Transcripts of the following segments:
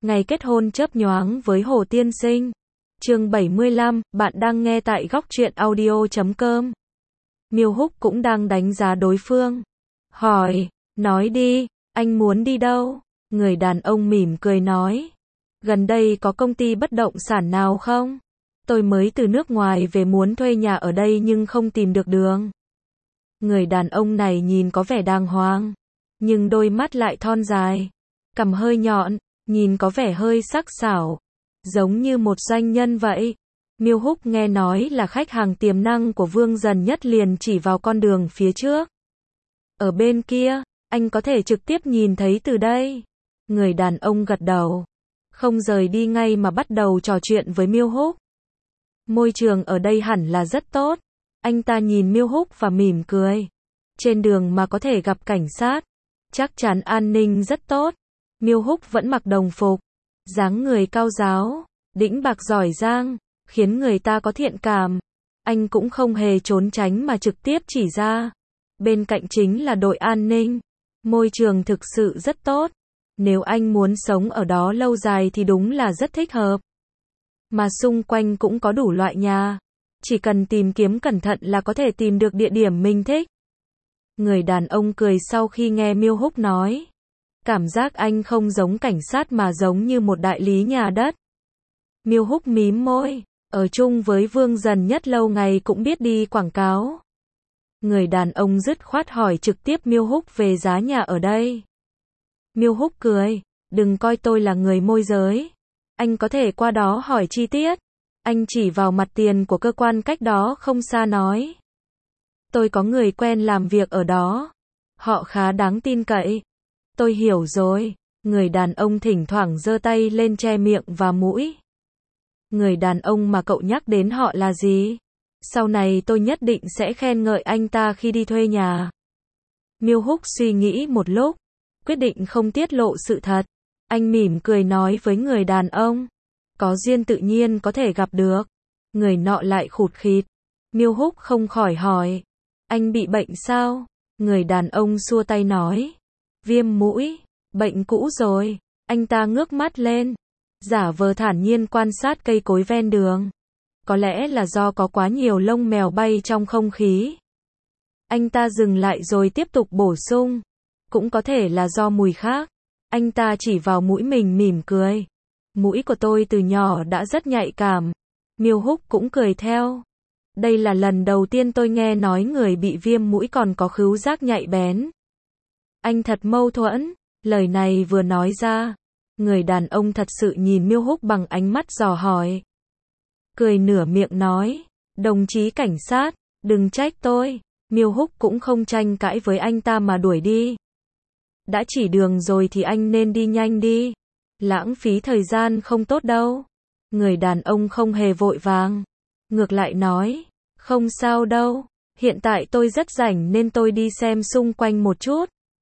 Ngày kết hôn chớp nhoáng với Hồ Tiên Sinh. Chương 75, bạn đang nghe tại góc truyện audio.com. Miêu Húc cũng đang đánh giá đối phương. Hỏi, nói đi, anh muốn đi đâu? Người đàn ông mỉm cười nói. Gần đây có công ty bất động sản nào không? Tôi mới từ nước ngoài về muốn thuê nhà ở đây nhưng không tìm được đường. Người đàn ông này nhìn có vẻ đàng hoàng, nhưng đôi mắt lại thon dài, cằm hơi nhọn, nhìn có vẻ hơi sắc sảo, giống như một doanh nhân vậy. Miêu Húc nghe nói là khách hàng tiềm năng của Vương Dần Nhất liền chỉ vào con đường phía trước. Ở bên kia, anh có thể trực tiếp nhìn thấy từ đây. Người đàn ông gật đầu, không rời đi ngay mà bắt đầu trò chuyện với Miêu Húc. Môi trường ở đây hẳn là rất tốt. Anh ta nhìn Miêu Húc và mỉm cười. Trên đường mà có thể gặp cảnh sát, chắc chắn an ninh rất tốt. Miêu Húc vẫn mặc đồng phục, dáng người cao ráo, đĩnh bạc giỏi giang, khiến người ta có thiện cảm. Anh cũng không hề trốn tránh mà trực tiếp chỉ ra. Bên cạnh chính là đội an ninh. Môi trường thực sự rất tốt. Nếu anh muốn sống ở đó lâu dài thì đúng là rất thích hợp. Mà xung quanh cũng có đủ loại nhà. Chỉ cần tìm kiếm cẩn thận là có thể tìm được địa điểm mình thích. Người đàn ông cười sau khi nghe Miêu Húc nói. Cảm giác anh không giống cảnh sát mà giống như một đại lý nhà đất. Miêu Húc mím môi, ở chung với Vương Dần Nhất lâu ngày cũng biết đi quảng cáo. Người đàn ông dứt khoát hỏi trực tiếp Miêu Húc về giá nhà ở đây. Miêu Húc cười, đừng coi tôi là người môi giới. Anh có thể qua đó hỏi chi tiết. Anh chỉ vào mặt tiền của cơ quan cách đó không xa nói. Tôi có người quen làm việc ở đó. Họ khá đáng tin cậy. Tôi hiểu rồi. Người đàn ông thỉnh thoảng giơ tay lên che miệng và mũi. Người đàn ông mà cậu nhắc đến họ là gì? Sau này tôi nhất định sẽ khen ngợi anh ta khi đi thuê nhà. Miêu Húc suy nghĩ một lúc, quyết định không tiết lộ sự thật. Anh mỉm cười nói với người đàn ông. Có duyên tự nhiên có thể gặp được. Người nọ lại khụt khịt. Miêu Húc không khỏi hỏi. Anh bị bệnh sao? Người đàn ông xua tay nói. Viêm mũi, bệnh cũ rồi. Anh ta ngước mắt lên, giả vờ thản nhiên quan sát cây cối ven đường. Có lẽ là do có quá nhiều lông mèo bay trong không khí. Anh ta dừng lại rồi tiếp tục bổ sung. Cũng có thể là do mùi khác. Anh ta chỉ vào mũi mình mỉm cười. Mũi của tôi từ nhỏ đã rất nhạy cảm. Miêu Húc cũng cười theo. Đây là lần đầu tiên tôi nghe nói người bị viêm mũi còn có khứu giác nhạy bén. Anh thật mâu thuẫn. Lời này vừa nói ra, người đàn ông thật sự nhìn Miêu Húc bằng ánh mắt dò hỏi. Cười nửa miệng nói, đồng chí cảnh sát, đừng trách tôi. Miêu Húc cũng không tranh cãi với anh ta mà đuổi đi. Đã chỉ đường rồi thì anh nên đi nhanh đi. Lãng phí thời gian không tốt đâu. Người đàn ông không hề vội vàng. Ngược lại nói, không sao đâu. Hiện tại tôi rất rảnh nên tôi đi xem xung quanh một chút.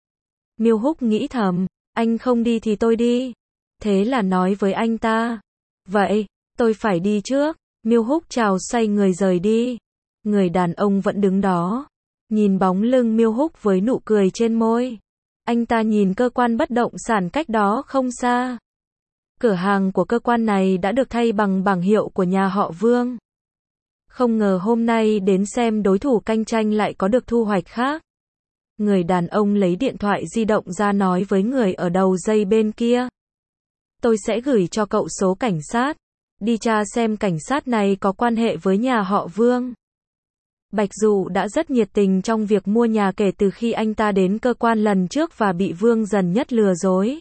Miêu Húc nghĩ thầm, anh không đi thì tôi đi. Thế là nói với anh ta. Vậy, tôi phải đi trước. Miêu Húc chào xoay người rời đi. Người đàn ông vẫn đứng đó, nhìn bóng lưng Miêu Húc với nụ cười trên môi. Anh ta nhìn cơ quan bất động sản cách đó không xa. Cửa hàng của cơ quan này đã được thay bằng bảng hiệu của nhà họ Vương. Không ngờ hôm nay đến xem đối thủ cạnh tranh lại có được thu hoạch khác. Người đàn ông lấy điện thoại di động ra nói với người ở đầu dây bên kia. Tôi sẽ gửi cho cậu số cảnh sát. Đi tra xem cảnh sát này có quan hệ với nhà họ Vương. Bạch Dụ đã rất nhiệt tình trong việc mua nhà kể từ khi anh ta đến cơ quan lần trước và bị Vương Dần Nhất lừa dối.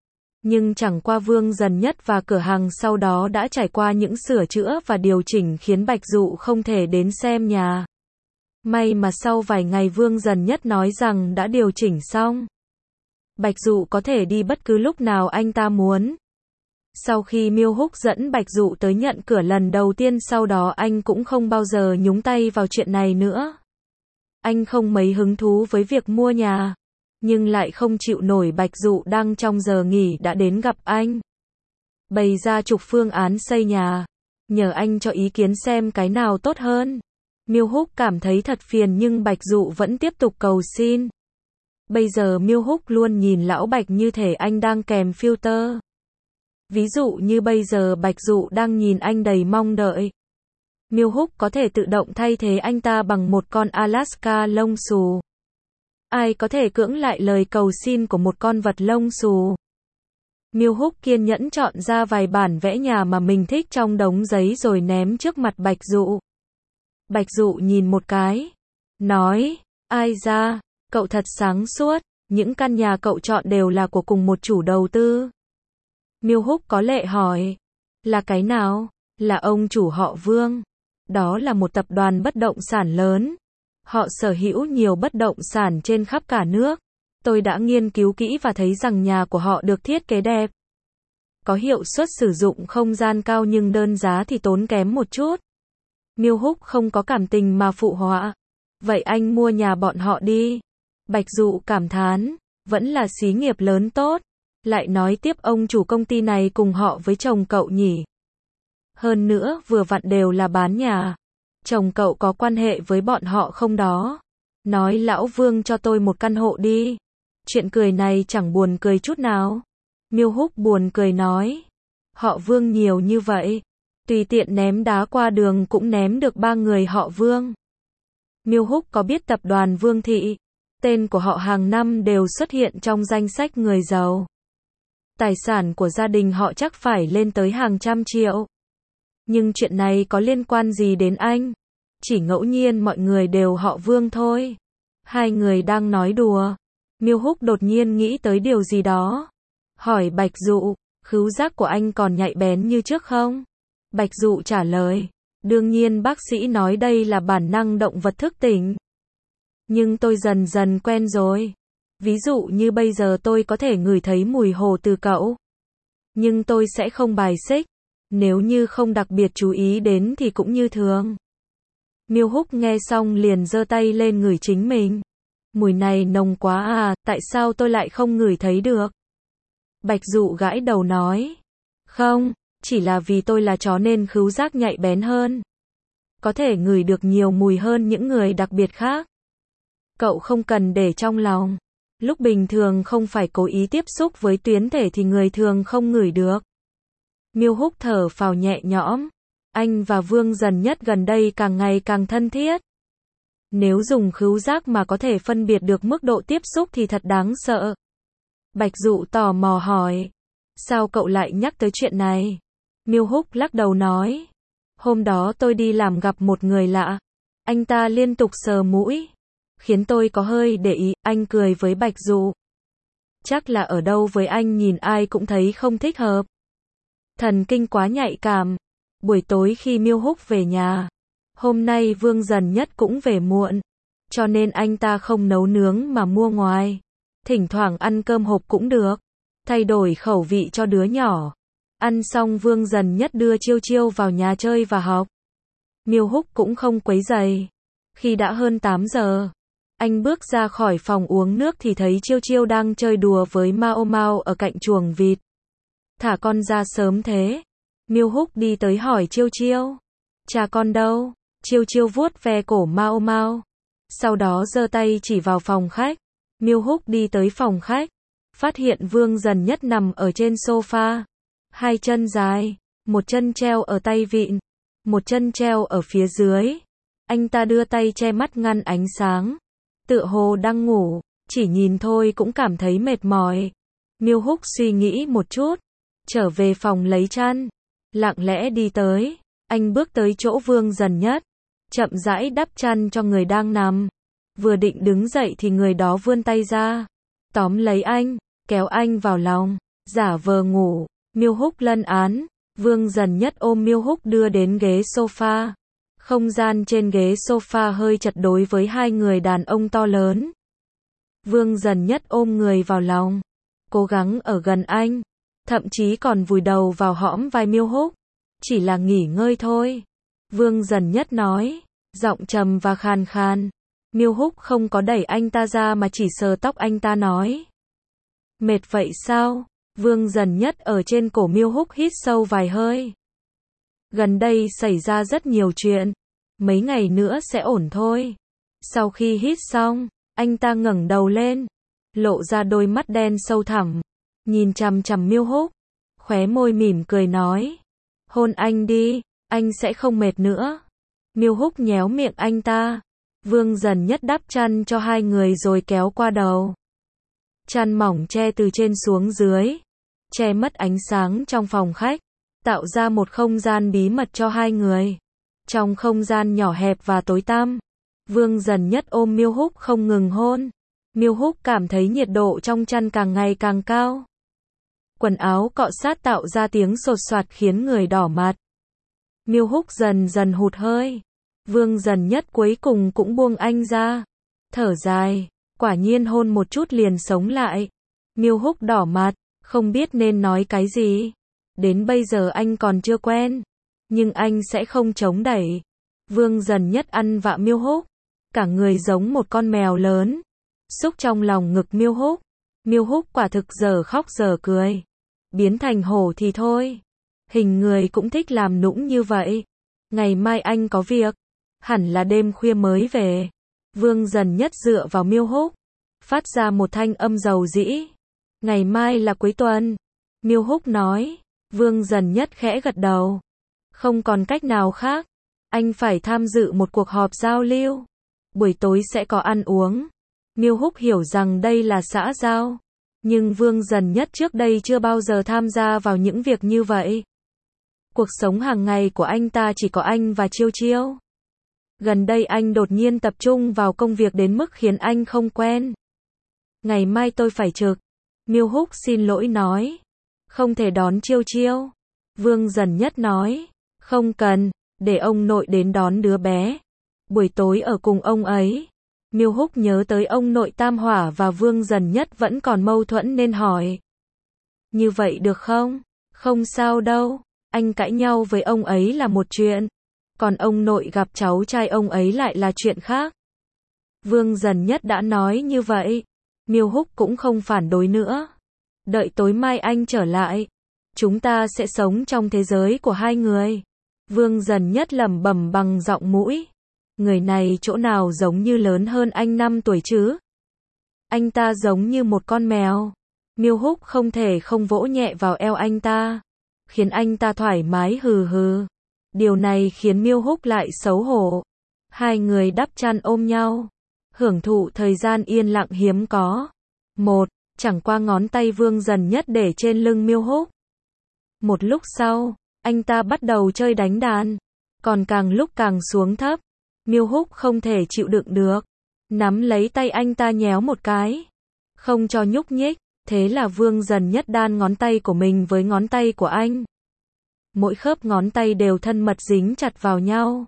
Nhưng chẳng qua Vương Dần Nhất và cửa hàng sau đó đã trải qua những sửa chữa và điều chỉnh khiến Bạch Dụ không thể đến xem nhà. May mà sau vài ngày Vương Dần Nhất nói rằng đã điều chỉnh xong. Bạch Dụ có thể đi bất cứ lúc nào anh ta muốn. Sau khi Miêu Húc dẫn Bạch Dụ tới nhận cửa lần đầu tiên sau đó anh cũng không bao giờ nhúng tay vào chuyện này nữa. Anh không mấy hứng thú với việc mua nhà, nhưng lại không chịu nổi Bạch Dụ đang trong giờ nghỉ đã đến gặp anh. Bày ra chục phương án xây nhà, nhờ anh cho ý kiến xem cái nào tốt hơn. Miêu Húc cảm thấy thật phiền nhưng Bạch Dụ vẫn tiếp tục cầu xin. Bây giờ Miêu Húc luôn nhìn lão Bạch như thể anh đang kèm filter. Ví dụ như bây giờ Bạch Dụ đang nhìn anh đầy mong đợi. Miêu Húc có thể tự động thay thế anh ta bằng một con Alaska lông xù. Ai có thể cưỡng lại lời cầu xin của một con vật lông xù? Miêu Húc kiên nhẫn chọn ra vài bản vẽ nhà mà mình thích trong đống giấy rồi ném trước mặt Bạch Dụ. Bạch Dụ nhìn một cái, nói, ai da, cậu thật sáng suốt, những căn nhà cậu chọn đều là của cùng một chủ đầu tư. Miêu Húc có lệ hỏi, là cái nào? Là ông chủ họ Vương. Đó là một tập đoàn bất động sản lớn. Họ sở hữu nhiều bất động sản trên khắp cả nước. Tôi đã nghiên cứu kỹ và thấy rằng nhà của họ được thiết kế đẹp. Có hiệu suất sử dụng không gian cao nhưng đơn giá thì tốn kém một chút. Miêu Húc không có cảm tình mà phụ họa. Vậy anh mua nhà bọn họ đi. Bạch Dụ cảm thán, vẫn là xí nghiệp lớn tốt. Lại nói tiếp ông chủ công ty này cùng họ với chồng cậu nhỉ. Hơn nữa vừa vặn đều là bán nhà. Chồng cậu có quan hệ với bọn họ không đó? Nói lão Vương cho tôi một căn hộ đi. Chuyện cười này chẳng buồn cười chút nào. Miêu Húc buồn cười nói. Họ Vương nhiều như vậy. Tùy tiện ném đá qua đường cũng ném được 3 người họ Vương. Miêu Húc có biết tập đoàn Vương Thị. Tên của họ hàng năm đều xuất hiện trong danh sách người giàu. Tài sản của gia đình họ chắc phải lên tới hàng trăm triệu. Nhưng chuyện này có liên quan gì đến anh? Chỉ ngẫu nhiên mọi người đều họ Vương thôi. Hai người đang nói đùa. Miêu Húc đột nhiên nghĩ tới điều gì đó. Hỏi Bạch Dụ, khứu giác của anh còn nhạy bén như trước không? Bạch Dụ trả lời, đương nhiên bác sĩ nói đây là bản năng động vật thức tỉnh. Nhưng tôi dần dần quen rồi. Ví dụ như bây giờ tôi có thể ngửi thấy mùi hồ từ cậu. Nhưng tôi sẽ không bài xích. Nếu như không đặc biệt chú ý đến thì cũng như thường. Miêu Húc nghe xong liền giơ tay lên ngửi chính mình. Mùi này nồng quá à, tại sao tôi lại không ngửi thấy được? Bạch Dụ gãi đầu nói. Không, chỉ là vì tôi là chó nên khứu giác nhạy bén hơn. Có thể ngửi được nhiều mùi hơn những người đặc biệt khác. Cậu không cần để trong lòng. Lúc bình thường không phải cố ý tiếp xúc với tuyến thể thì người thường không ngửi được. Miêu Húc thở phào nhẹ nhõm. Anh và Vương Dần Nhất gần đây càng ngày càng thân thiết. Nếu dùng khứu giác mà có thể phân biệt được mức độ tiếp xúc thì thật đáng sợ. Bạch Dụ tò mò hỏi. Sao cậu lại nhắc tới chuyện này? Miêu Húc lắc đầu nói. Hôm đó tôi đi làm gặp một người lạ. Anh ta liên tục sờ mũi. Khiến tôi có hơi để ý, anh cười với Bạch Dụ. Chắc là ở đâu với anh nhìn ai cũng thấy không thích hợp. Thần kinh quá nhạy cảm. Buổi tối khi Miêu Húc về nhà. Hôm nay Vương Dần Nhất cũng về muộn. Cho nên anh ta không nấu nướng mà mua ngoài. Thỉnh thoảng ăn cơm hộp cũng được. Thay đổi khẩu vị cho đứa nhỏ. Ăn xong Vương Dần Nhất đưa Chiêu Chiêu vào nhà chơi và học. Miêu Húc cũng không quấy rầy. Khi đã hơn 8 giờ. Anh bước ra khỏi phòng uống nước thì thấy Chiêu Chiêu đang chơi đùa với Mao Mao ở cạnh chuồng vịt. Thả con ra sớm thế. Miêu Húc đi tới hỏi Chiêu Chiêu. Cha con đâu? Chiêu Chiêu vuốt ve cổ Mao Mao. Sau đó giơ tay chỉ vào phòng khách. Miêu Húc đi tới phòng khách. Phát hiện Vương Dần Nhất nằm ở trên sofa. Hai chân dài. Một chân treo ở tay vịn. Một chân treo ở phía dưới. Anh ta đưa tay che mắt ngăn ánh sáng. Tựa hồ đang ngủ. Chỉ nhìn thôi cũng cảm thấy mệt mỏi. Miêu Húc suy nghĩ một chút. Trở về phòng lấy chăn. Lặng lẽ đi tới. Anh bước tới chỗ Vương Dần Nhất. Chậm rãi đắp chăn cho người đang nằm. Vừa định đứng dậy thì người đó vươn tay ra. Tóm lấy anh. Kéo anh vào lòng. Giả vờ ngủ. Miêu Húc lân án. Vương Dần Nhất ôm Miêu Húc đưa đến ghế sofa. Không gian trên ghế sofa hơi chật đối với hai người đàn ông to lớn. Vương Dần Nhất ôm người vào lòng. Cố gắng ở gần anh. Thậm chí còn vùi đầu vào hõm vai Miêu Húc. Chỉ là nghỉ ngơi thôi. Vương Dần Nhất nói. Giọng trầm và khàn khàn. Miêu Húc không có đẩy anh ta ra mà chỉ sờ tóc anh ta nói. Mệt vậy sao? Vương Dần Nhất ở trên cổ Miêu Húc hít sâu vài hơi. Gần đây xảy ra rất nhiều chuyện. Mấy ngày nữa sẽ ổn thôi. Sau khi hít xong, anh ta ngẩng đầu lên. Lộ ra đôi mắt đen sâu thẳm. Nhìn chằm chằm Miêu Húc. khóe môi mỉm cười nói. Hôn anh đi, anh sẽ không mệt nữa. Miêu Húc nhéo miệng anh ta. Vương Dần Nhất đắp chăn cho hai người rồi kéo qua đầu. Chăn mỏng che từ trên xuống dưới, che mất ánh sáng trong phòng khách, tạo ra một không gian bí mật cho hai người. Trong không gian nhỏ hẹp và tối tăm, Vương Dần Nhất ôm Miêu Húc không ngừng hôn. Miêu Húc cảm thấy nhiệt độ trong chăn càng ngày càng cao. Quần áo cọ sát tạo ra tiếng sột soạt khiến người đỏ mặt. Miêu Húc dần dần hụt hơi. Vương Dần Nhất cuối cùng cũng buông anh ra. Thở dài, quả nhiên hôn một chút liền sống lại. Miêu Húc đỏ mặt, không biết nên nói cái gì. Đến bây giờ anh còn chưa quen, nhưng anh sẽ không chống đẩy. Vương Dần Nhất ăn vạ Miêu Húc, cả người giống một con mèo lớn, xúc trong lòng ngực Miêu Húc. Miêu Húc quả thực giờ khóc giờ cười, biến thành hổ thì thôi. Hình người cũng thích làm nũng như vậy. Ngày mai anh có việc, hẳn là đêm khuya mới về. Vương Dần Nhất dựa vào Miêu Húc, phát ra một thanh âm dầu dĩ. Ngày mai là cuối tuần. Miêu Húc nói. Vương Dần Nhất khẽ gật đầu. Không còn cách nào khác, anh phải tham dự một cuộc họp giao lưu. Buổi tối sẽ có ăn uống. Miêu Húc hiểu rằng đây là xã giao, nhưng Vương Dần Nhất trước đây chưa bao giờ tham gia vào những việc như vậy. Cuộc sống hàng ngày của anh ta chỉ có anh và Chiêu Chiêu. Gần đây anh đột nhiên tập trung vào công việc đến mức khiến anh không quen. Ngày mai tôi phải trực. Miêu Húc xin lỗi nói. Không thể đón Chiêu Chiêu. Vương Dần Nhất nói. Không cần, để ông nội đến đón đứa bé. Buổi tối ở cùng ông ấy. Miêu Húc nhớ tới ông nội Tam Hỏa và Vương Dần Nhất vẫn còn mâu thuẫn nên hỏi. Như vậy được không? Không sao đâu, anh cãi nhau với ông ấy là một chuyện, còn ông nội gặp cháu trai ông ấy lại là chuyện khác. Vương Dần Nhất đã nói như vậy, Miêu Húc cũng không phản đối nữa. Đợi tối mai anh trở lại, chúng ta sẽ sống trong thế giới của hai người. Vương Dần Nhất lẩm bẩm bằng giọng mũi. Người này chỗ nào giống như lớn hơn anh 5 tuổi chứ? Anh ta giống như một con mèo. Miêu Húc không thể không vỗ nhẹ vào eo anh ta, khiến anh ta thoải mái hừ hừ. Điều này khiến Miêu Húc lại xấu hổ. Hai người đắp chăn ôm nhau, hưởng thụ thời gian yên lặng hiếm có. Chẳng qua ngón tay Vương Dần Nhất để trên lưng Miêu Húc. Một lúc sau, anh ta bắt đầu chơi đánh đàn, còn càng lúc càng xuống thấp. Miêu Húc không thể chịu đựng được, nắm lấy tay anh ta nhéo một cái, không cho nhúc nhích. Thế là Vương Dần Nhất đan ngón tay của mình với ngón tay của anh. Mỗi khớp ngón tay đều thân mật dính chặt vào nhau.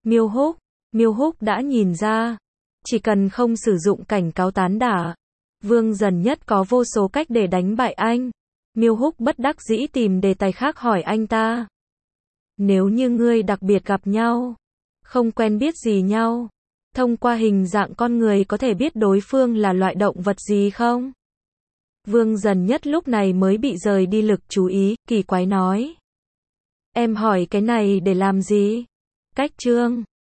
Miêu Húc đã nhìn ra, chỉ cần không sử dụng cảnh cáo tán đả, Vương Dần Nhất có vô số cách để đánh bại anh. Miêu Húc bất đắc dĩ tìm đề tài khác hỏi anh ta. Nếu như ngươi đặc biệt gặp nhau, không quen biết gì nhau, thông qua hình dạng con người có thể biết đối phương là loại động vật gì không? Vương Dần Nhất lúc này mới bị rời đi lực chú ý, kỳ quái nói. Em hỏi cái này để làm gì? Cách chương